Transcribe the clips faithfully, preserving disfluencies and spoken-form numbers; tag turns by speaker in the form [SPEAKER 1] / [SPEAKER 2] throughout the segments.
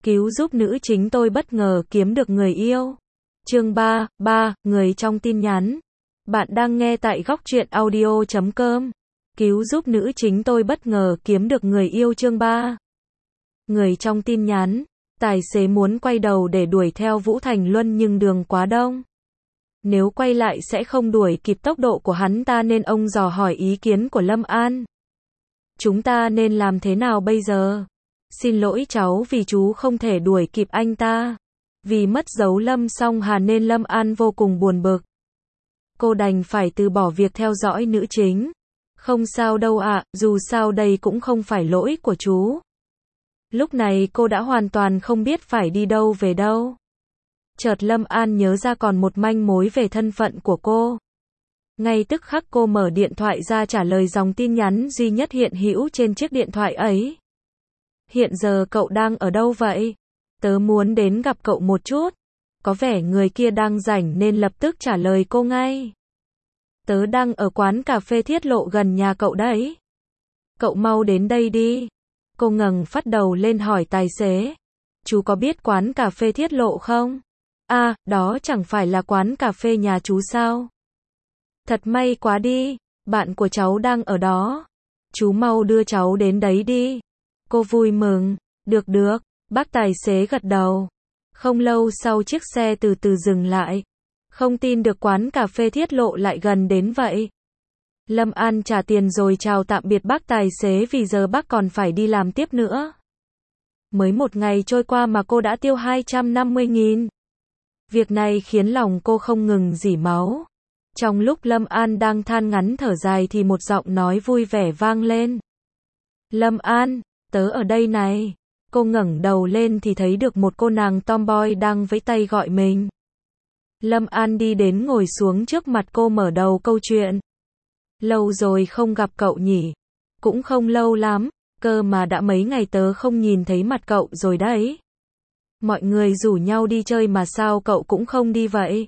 [SPEAKER 1] Cứu giúp nữ chính tôi bất ngờ kiếm được người yêu. Chương ba, ba, người trong tin nhắn. Bạn đang nghe tại góc truyện audio chấm com. Cứu giúp nữ chính tôi bất ngờ kiếm được người yêu chương ba. Người trong tin nhắn. Tài xế muốn quay đầu để đuổi theo Vũ Thành Luân nhưng đường quá đông. Nếu quay lại sẽ không đuổi kịp tốc độ của hắn ta nên ông dò hỏi ý kiến của Lâm An. Chúng ta nên làm thế nào bây giờ? Xin lỗi cháu vì chú không thể đuổi kịp anh ta. Vì mất dấu Lâm Song Hà nên Lâm An vô cùng buồn bực. Cô đành phải từ bỏ việc theo dõi nữ chính. Không sao đâu ạ, dù sao đây cũng không phải lỗi của chú. Lúc này cô đã hoàn toàn không biết phải đi đâu về đâu. Chợt Lâm An nhớ ra còn một manh mối về thân phận của cô. Ngay tức khắc cô mở điện thoại ra trả lời dòng tin nhắn duy nhất hiện hữu trên chiếc điện thoại ấy. Hiện giờ cậu đang ở đâu vậy? Tớ muốn đến gặp cậu một chút. Có vẻ người kia đang rảnh nên lập tức trả lời cô ngay. Tớ đang ở quán cà phê Thiết Lộ gần nhà cậu đấy. Cậu mau đến đây đi. Cô ngẩng phát đầu lên hỏi tài xế. Chú có biết quán cà phê Thiết Lộ không? À, đó chẳng phải là quán cà phê nhà chú sao? Thật may quá đi, bạn của cháu đang ở đó. Chú mau đưa cháu đến đấy đi. Cô vui mừng, được được, bác tài xế gật đầu. Không lâu sau chiếc xe từ từ dừng lại. Không tin được quán cà phê Thiết Lộ lại gần đến vậy. Lâm An trả tiền rồi chào tạm biệt bác tài xế vì giờ bác còn phải đi làm tiếp nữa. Mới một ngày trôi qua mà cô đã tiêu hai trăm năm mươi nghìn. Việc này khiến lòng cô không ngừng rỉ máu. Trong lúc Lâm An đang than ngắn thở dài thì một giọng nói vui vẻ vang lên. Lâm An, tớ ở đây này. Cô ngẩng đầu lên thì thấy được một cô nàng tomboy đang vẫy tay gọi mình. Lâm An đi đến ngồi xuống trước mặt cô mở đầu câu chuyện. Lâu rồi không gặp cậu nhỉ? Cũng không lâu lắm, cơ mà đã mấy ngày tớ không nhìn thấy mặt cậu rồi đấy. Mọi người rủ nhau đi chơi mà sao cậu cũng không đi vậy?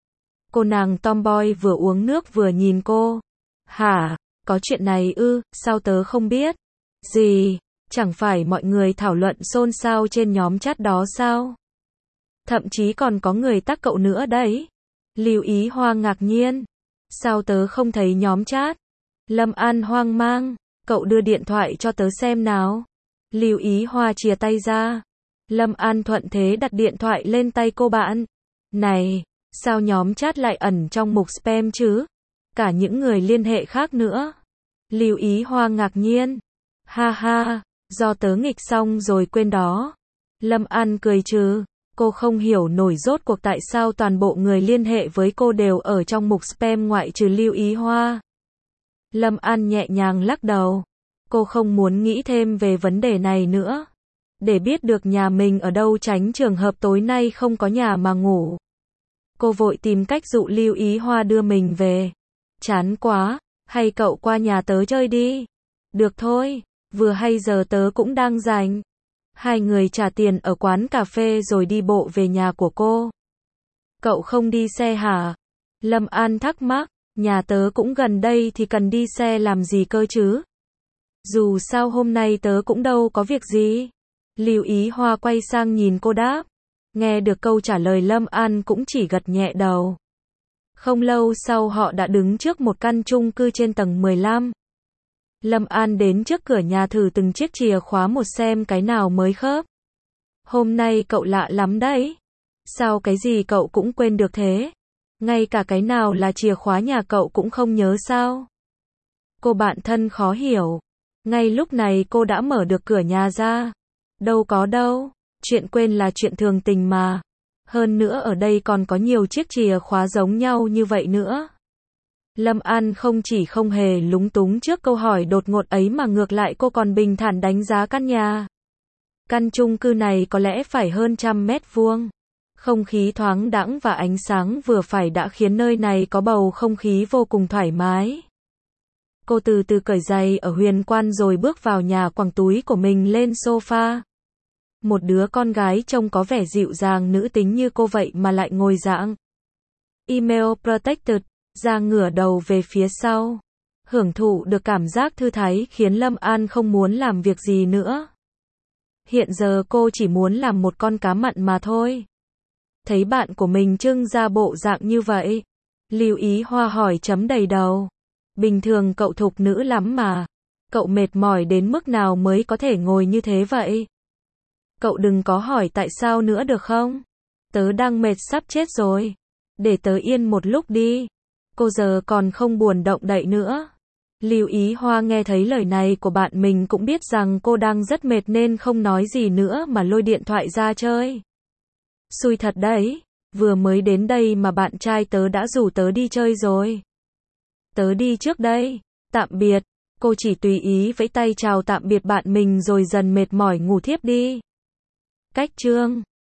[SPEAKER 1] Cô nàng tomboy vừa uống nước vừa nhìn cô. Hả, có chuyện này ư, sao tớ không biết? Gì, chẳng phải mọi người thảo luận xôn xao trên nhóm chat đó sao? Thậm chí còn có người tag cậu nữa đấy. Lưu Ý Hoa ngạc nhiên. Sao tớ không thấy nhóm chat? Lâm An hoang mang. Cậu đưa điện thoại cho tớ xem nào. Lưu Ý Hoa chìa tay ra. Lâm An thuận thế đặt điện thoại lên tay cô bạn. Này, sao nhóm chat lại ẩn trong mục spam chứ? Cả những người liên hệ khác nữa. Lưu Ý Hoa ngạc nhiên. Ha ha, do tớ nghịch xong rồi quên đó. Lâm An cười trừ. Cô không hiểu nổi rốt cuộc tại sao toàn bộ người liên hệ với cô đều ở trong mục spam ngoại trừ Lưu Ý Hoa. Lâm An nhẹ nhàng lắc đầu. Cô không muốn nghĩ thêm về vấn đề này nữa. Để biết được nhà mình ở đâu tránh trường hợp tối nay không có nhà mà ngủ. Cô vội tìm cách dụ Lưu Ý Hoa đưa mình về. Chán quá, hay cậu qua nhà tớ chơi đi. Được thôi, vừa hay giờ tớ cũng đang rảnh. Hai người trả tiền ở quán cà phê rồi đi bộ về nhà của cô. Cậu không đi xe hả? Lâm An thắc mắc, nhà tớ cũng gần đây thì cần đi xe làm gì cơ chứ? Dù sao hôm nay tớ cũng đâu có việc gì. Lưu Ý Hoa quay sang nhìn cô đáp. Nghe được câu trả lời Lâm An cũng chỉ gật nhẹ đầu. Không lâu sau họ đã đứng trước một căn chung cư trên tầng mười lăm. Lâm An đến trước cửa nhà thử từng chiếc chìa khóa một xem cái nào mới khớp. Hôm nay cậu lạ lắm đấy. Sao cái gì cậu cũng quên được thế? Ngay cả cái nào là chìa khóa nhà cậu cũng không nhớ sao? Cô bạn thân khó hiểu. Ngay lúc này cô đã mở được cửa nhà ra. Đâu có đâu, chuyện quên là chuyện thường tình mà. Hơn nữa ở đây còn có nhiều chiếc chìa khóa giống nhau như vậy nữa. Lâm An không chỉ không hề lúng túng trước câu hỏi đột ngột ấy mà ngược lại cô còn bình thản đánh giá căn nhà. Căn chung cư này có lẽ phải hơn trăm mét vuông. Không khí thoáng đãng và ánh sáng vừa phải đã khiến nơi này có bầu không khí vô cùng thoải mái. Cô từ từ cởi giày ở huyền quan rồi bước vào nhà quàng túi của mình lên sofa. Một đứa con gái trông có vẻ dịu dàng nữ tính như cô vậy mà lại ngồi dạng Email protected, ra ngửa đầu về phía sau. Hưởng thụ được cảm giác thư thái khiến Lâm An không muốn làm việc gì nữa. hiện giờ cô chỉ muốn làm một con cá mặn mà thôi. Thấy bạn của mình trưng ra bộ dạng như vậy, Lưu Ý Hoa hỏi chấm đầy đầu. Bình thường cậu thục nữ lắm mà. Cậu mệt mỏi đến mức nào mới có thể ngồi như thế vậy? Cậu đừng có hỏi tại sao nữa được không? Tớ đang mệt sắp chết rồi. Để tớ yên một lúc đi. Cô giờ còn không buồn động đậy nữa. Lưu Ý Hoa nghe thấy lời này của bạn mình cũng biết rằng cô đang rất mệt nên không nói gì nữa mà lôi điện thoại ra chơi. Xui thật đấy, vừa mới đến đây mà bạn trai tớ đã rủ tớ đi chơi rồi. Tớ đi trước đây, tạm biệt. Cô chỉ tùy ý vẫy tay chào tạm biệt bạn mình rồi dần mệt mỏi ngủ thiếp đi. Cách chương